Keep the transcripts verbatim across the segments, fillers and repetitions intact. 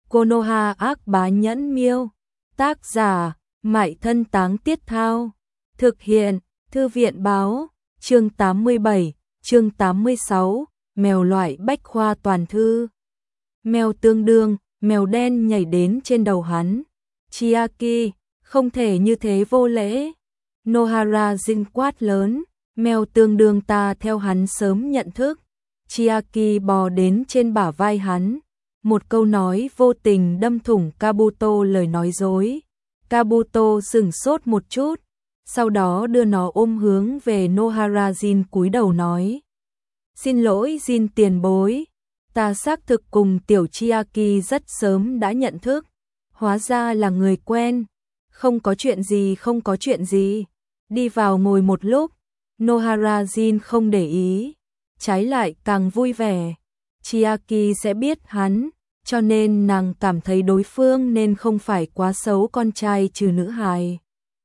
Konoha ác bá nhẫn miêu. Tác giả, Mại Thân Táng Tiết Thao. Thực hiện, Thư viện báo. Chương tám mươi bảy, chương tám mươi sáu, mèo loại bách khoa toàn thư. Mèo tương đương, mèo đen nhảy đến trên đầu hắn. Chiaki, không thể như thế vô lễ. Nohara Jin quát lớn, mèo tương đương ta theo hắn sớm nhận thức. Chiaki bò đến trên bả vai hắn. Một câu nói vô tình đâm thủng Kabuto lời nói dối. Kabuto sửng sốt một chút, sau đó đưa nó ôm hướng về Nohara Jin cúi đầu nói. Xin lỗi Jin tiền bối, ta xác thực cùng tiểu Chiaki rất sớm đã nhận thức, hóa ra là người quen, không có chuyện gì không có chuyện gì. Đi vào ngồi một lúc, Nohara Jin không để ý, trái lại càng vui vẻ. Chiaki sẽ biết hắn, cho nên nàng cảm thấy đối phương nên không phải quá xấu con trai trừ nữ hài.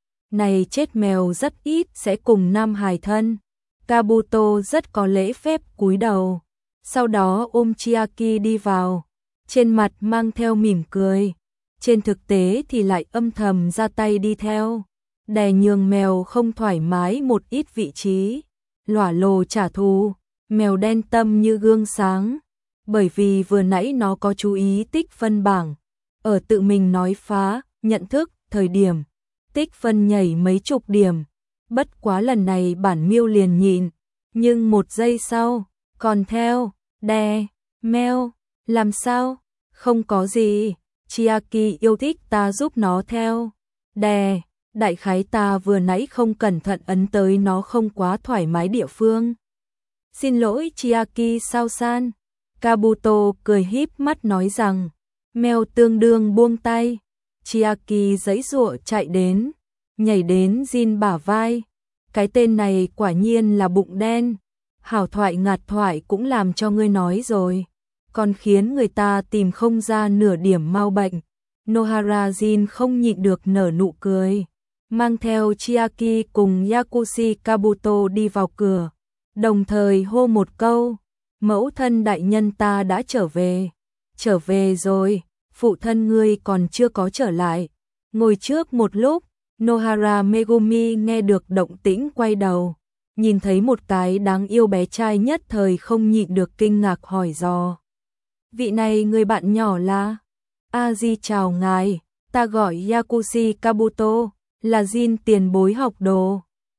Này chết mèo rất ít sẽ cùng nam hài thân. Kabuto rất có lễ phép cúi đầu, sau đó ôm Chiaki đi vào, trên mặt mang theo mỉm cười, trên thực tế thì lại âm thầm ra tay đi theo, đè nhường mèo không thoải mái một ít vị trí, lỏa lồ trả thù. Mèo đen tâm như gương sáng, bởi vì vừa nãy nó có chú ý tích phân bảng, ở tự mình nói phá, nhận thức, thời điểm, tích phân nhảy mấy chục điểm, bất quá lần này bản miêu liền nhịn, nhưng một giây sau, còn theo, đè, mèo, làm sao, không có gì, Chiaki yêu thích ta giúp nó theo, đè, đại khái ta vừa nãy không cẩn thận ấn tới nó không quá thoải mái địa phương. Xin lỗi Chiaki sao san. Kabuto cười híp mắt nói rằng, mèo tương đương buông tay. Chiaki giãy giụa chạy đến, nhảy đến Jin bả vai. Cái tên này quả nhiên là bụng đen. Hảo thoại ngạt thoại cũng làm cho ngươi nói rồi, còn khiến người ta tìm không ra nửa điểm mau bệnh. Nohara Jin không nhịn được nở nụ cười, mang theo Chiaki cùng Yakushi Kabuto đi vào cửa. Đồng thời hô một câu, mẫu thân đại nhân ta đã trở về. Trở về rồi, phụ thân ngươi còn chưa có trở lại. Ngồi trước một lúc, Nohara Megumi nghe được động tĩnh quay đầu, nhìn thấy một cái đáng yêu bé trai nhất thời không nhịn được kinh ngạc hỏi dò. Vị này người bạn nhỏ là? A-di chào ngài, ta gọi Yakushi Kabuto, là Jin tiền bối học đồ.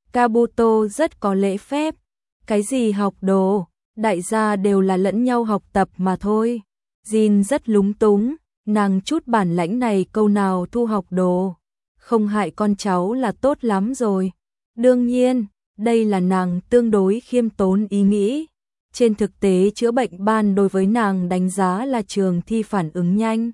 Kabuto rất có lễ phép. Cái gì học đồ, đại gia đều là lẫn nhau học tập mà thôi. Jin rất lúng túng, nàng chút bản lãnh này câu nào thu học đồ, không hại con cháu là tốt lắm rồi. Đương nhiên, đây là nàng tương đối khiêm tốn ý nghĩ. Trên thực tế chữa bệnh ban đối với nàng đánh giá là trường thi phản ứng nhanh,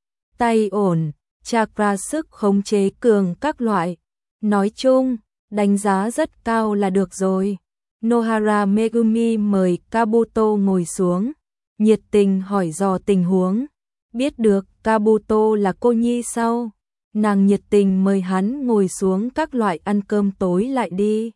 tay ổn, chakra sức khống chế cường các loại. Nói chung, đánh giá rất cao là được rồi. Nohara Megumi mời Kabuto ngồi xuống, nhiệt tình hỏi dò tình huống. Biết được Kabuto là cô nhi sau, nàng nhiệt tình mời hắn ngồi xuống các loại ăn cơm tối lại đi.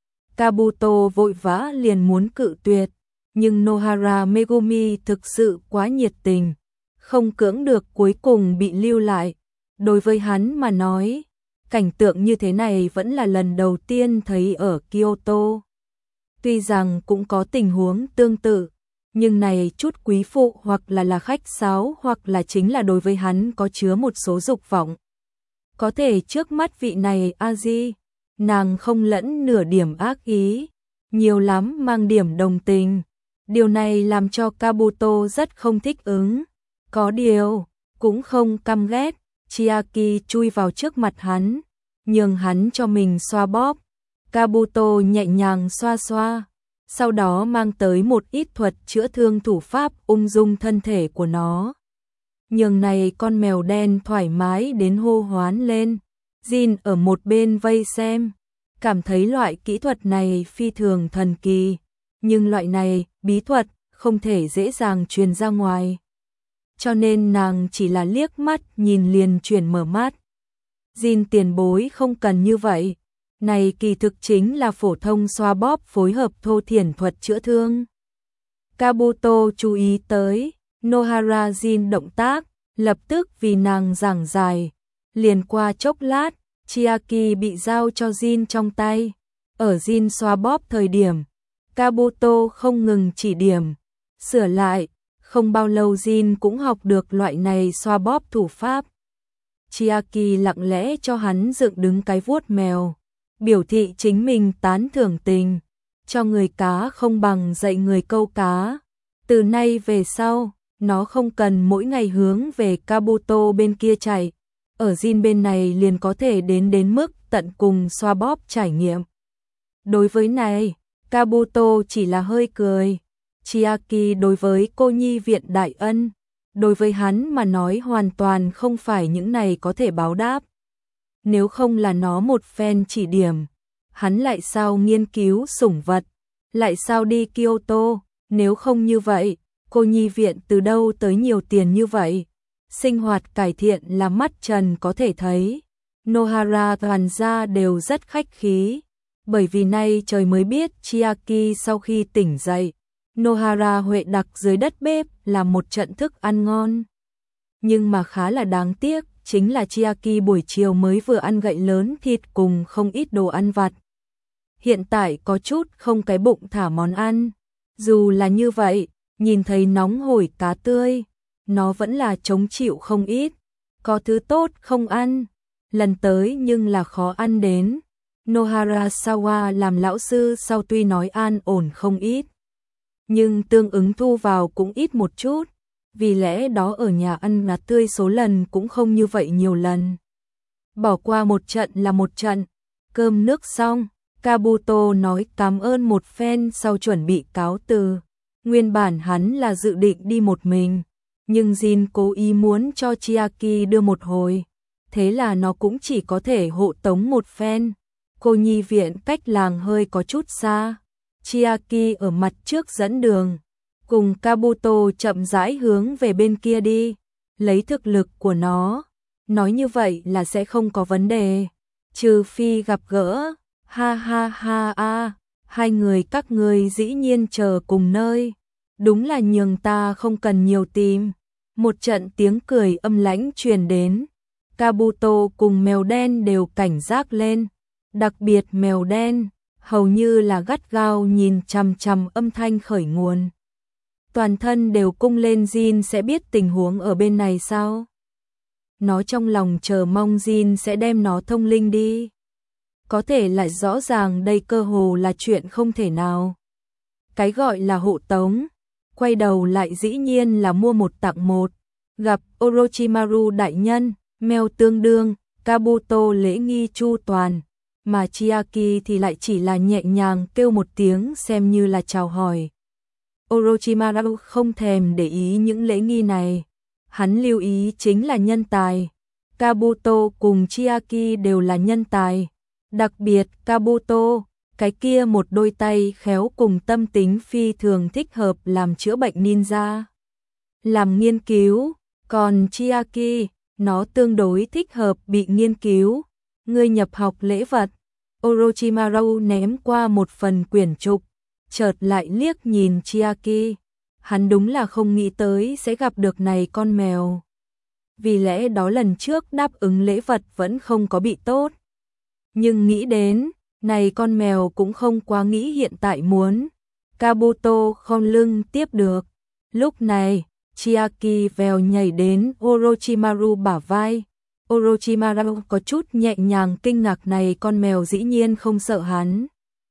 Kabuto vội vã liền muốn cự tuyệt, nhưng Nohara Megumi thực sự quá nhiệt tình, không cưỡng được cuối cùng bị lưu lại. Đối với hắn mà nói, cảnh tượng như thế này vẫn là lần đầu tiên thấy ở Kyoto. Tuy rằng cũng có tình huống tương tự, nhưng này chút quý phụ hoặc là là khách sáo hoặc là chính là đối với hắn có chứa một số dục vọng. Có thể trước mắt vị này A-di, nàng không lẫn nửa điểm ác ý, nhiều lắm mang điểm đồng tình. Điều này làm cho Kabuto rất không thích ứng. Có điều, cũng không căm ghét, Chiaki chui vào trước mặt hắn, nhường hắn cho mình xoa bóp. Kabuto nhẹ nhàng xoa xoa, sau đó mang tới một ít thuật chữa thương thủ pháp ung dung thân thể của nó. Nhường này con mèo đen thoải mái đến hô hoán lên. Jin ở một bên vây xem, cảm thấy loại kỹ thuật này phi thường thần kỳ, nhưng loại này, bí thuật, không thể dễ dàng truyền ra ngoài. Cho nên nàng chỉ là liếc mắt nhìn liền chuyển mở mắt. Jin tiền bối không cần như vậy. Này kỳ thực chính là phổ thông xoa bóp phối hợp thô thiển thuật chữa thương. Kabuto chú ý tới, Nohara Jin động tác, lập tức vì nàng giảng giải. Liền qua chốc lát, Chiaki bị giao cho Jin trong tay. Ở Jin xoa bóp thời điểm, Kabuto không ngừng chỉ điểm, sửa lại, không bao lâu Jin cũng học được loại này xoa bóp thủ pháp. Chiaki lặng lẽ cho hắn dựng đứng cái vuốt mèo, biểu thị chính mình tán thưởng tình, cho người cá không bằng dạy người câu cá. Từ nay về sau, nó không cần mỗi ngày hướng về Kabuto bên kia chạy, ở Jin bên này liền có thể đến đến mức tận cùng xoa bóp trải nghiệm. Đối với này, Kabuto chỉ là hơi cười. Chiaki đối với cô nhi viện đại ân, đối với hắn mà nói hoàn toàn không phải những này có thể báo đáp. Nếu không là nó một phen chỉ điểm, hắn lại sao nghiên cứu sủng vật, lại sao đi Kyoto, nếu không như vậy, cô nhi viện từ đâu tới nhiều tiền như vậy. Sinh hoạt cải thiện là mắt trần có thể thấy. Nohara toàn gia đều rất khách khí, bởi vì nay trời mới biết Chiaki sau khi tỉnh dậy, Nohara huệ đặc dưới đất bếp là một trận thức ăn ngon. Nhưng mà khá là đáng tiếc, chính là Chiaki buổi chiều mới vừa ăn gậy lớn thịt cùng không ít đồ ăn vặt. Hiện tại có chút không cái bụng thả món ăn. Dù là như vậy, nhìn thấy nóng hổi cá tươi, nó vẫn là chống chịu không ít. Có thứ tốt không ăn, lần tới nhưng là khó ăn đến. Nohara Sawa làm lão sư sau tuy nói an ổn không ít, nhưng tương ứng thu vào cũng ít một chút, vì lẽ đó ở nhà ăn là tươi số lần cũng không như vậy nhiều lần. Bỏ qua một trận là một trận, cơm nước xong, Kabuto nói cảm ơn một phen sau chuẩn bị cáo từ. Nguyên bản hắn là dự định đi một mình, nhưng Jin cố ý muốn cho Chiaki đưa một hồi, thế là nó cũng chỉ có thể hộ tống một phen. Cô nhi viện cách làng hơi có chút xa, Chiaki ở mặt trước dẫn đường, cùng Kabuto chậm rãi hướng về bên kia đi. Lấy thực lực của nó, nói như vậy là sẽ không có vấn đề, trừ phi gặp gỡ. Ha ha ha a, hai người các ngươi dĩ nhiên chờ cùng nơi, đúng là nhường ta không cần nhiều tìm. Một trận tiếng cười âm lãnh truyền đến, Kabuto cùng mèo đen đều cảnh giác lên, đặc biệt mèo đen, hầu như là gắt gao nhìn chằm chằm âm thanh khởi nguồn. Toàn thân đều cung lên. Jin sẽ biết tình huống ở bên này sao? Nó trong lòng chờ mong Jin sẽ đem nó thông linh đi. Có thể là rõ ràng đây cơ hồ là chuyện không thể nào. Cái gọi là hộ tống, quay đầu lại dĩ nhiên là mua một tặng một. Gặp Orochimaru đại nhân, mèo tương đương, Kabuto lễ nghi chu toàn, mà Chiaki thì lại chỉ là nhẹ nhàng kêu một tiếng xem như là chào hỏi. Orochimaru không thèm để ý những lễ nghi này, hắn lưu ý chính là nhân tài. Kabuto cùng Chiaki đều là nhân tài, đặc biệt Kabuto, cái kia một đôi tay khéo cùng tâm tính phi thường thích hợp làm chữa bệnh ninja, làm nghiên cứu, còn Chiaki, nó tương đối thích hợp bị nghiên cứu. Ngươi nhập học lễ vật. Orochimaru ném qua một phần quyển trục, chợt lại liếc nhìn Chiaki. Hắn đúng là không nghĩ tới sẽ gặp được này con mèo. Vì lẽ đó lần trước đáp ứng lễ vật vẫn không có bị tốt. Nhưng nghĩ đến, này con mèo cũng không quá nghĩ hiện tại muốn. Kabuto khom lưng tiếp được. Lúc này, Chiaki vèo nhảy đến Orochimaru bả vai. Orochimaru có chút nhẹ nhàng kinh ngạc này con mèo dĩ nhiên không sợ hắn.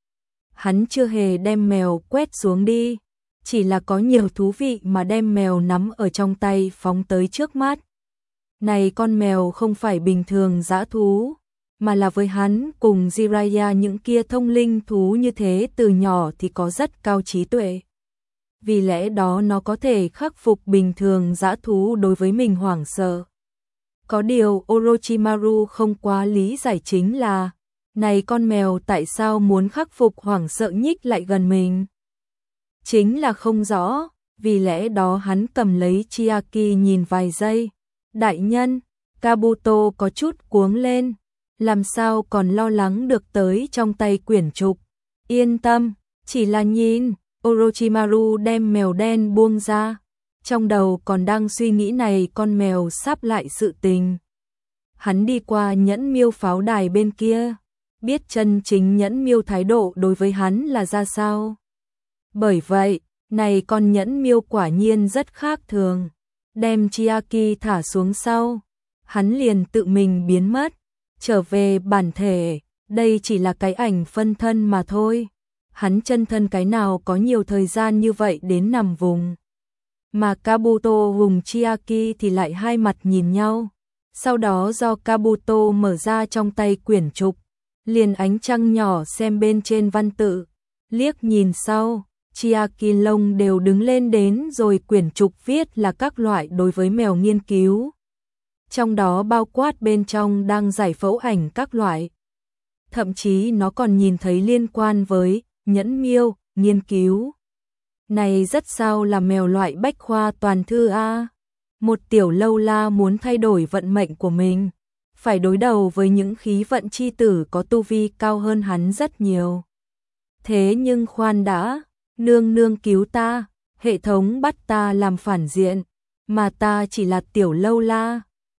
Hắn chưa hề đem mèo quét xuống đi, chỉ là có nhiều thú vị mà đem mèo nắm ở trong tay phóng tới trước mắt. Này con mèo không phải bình thường dã thú, mà là với hắn cùng Jiraiya những kia thông linh thú như thế từ nhỏ thì có rất cao trí tuệ. Vì lẽ đó nó có thể khắc phục bình thường dã thú đối với mình hoảng sợ. Có điều Orochimaru không quá lý giải chính là, này con mèo tại sao muốn khắc phục hoảng sợ nhích lại gần mình? Chính là không rõ, vì lẽ đó hắn cầm lấy Chiaki nhìn vài giây. Đại nhân, Kabuto có chút cuống lên, làm sao còn lo lắng được tới trong tay quyển trục. Yên tâm, chỉ là nhìn. Orochimaru đem mèo đen buông ra. trong đầu còn đang suy nghĩ này con mèo sắp lại sự tình. Hắn đi qua Nhẫn Miêu pháo đài bên kia, biết chân chính Nhẫn Miêu thái độ đối với hắn là ra sao. Bởi vậy, này con Nhẫn Miêu quả nhiên rất khác thường. Đem Chiaki thả xuống sau, hắn liền tự mình biến mất, trở về bản thể, đây chỉ là cái ảnh phân thân mà thôi. Hắn chân thân cái nào có nhiều thời gian như vậy đến nằm vùng. Mà Kabuto cùng Chiaki thì lại hai mặt nhìn nhau. Sau đó do Kabuto mở ra trong tay quyển trục, liền ánh trăng nhỏ xem bên trên văn tự, liếc nhìn sau, Chiaki lông đều đứng lên đến rồi quyển trục viết là các loại đối với mèo nghiên cứu. Trong đó bao quát bên trong đang giải phẫu ảnh các loại. Thậm chí nó còn nhìn thấy liên quan với Nhẫn Miêu, nghiên cứu. Này rất sao là mèo loại bách khoa toàn thư a. Một tiểu lâu la muốn thay đổi vận mệnh của mình, phải đối đầu với những khí vận chi tử có tu vi cao hơn hắn rất nhiều. Thế nhưng khoan đã, nương nương cứu ta, hệ thống bắt ta làm phản diện, mà ta chỉ là tiểu lâu la,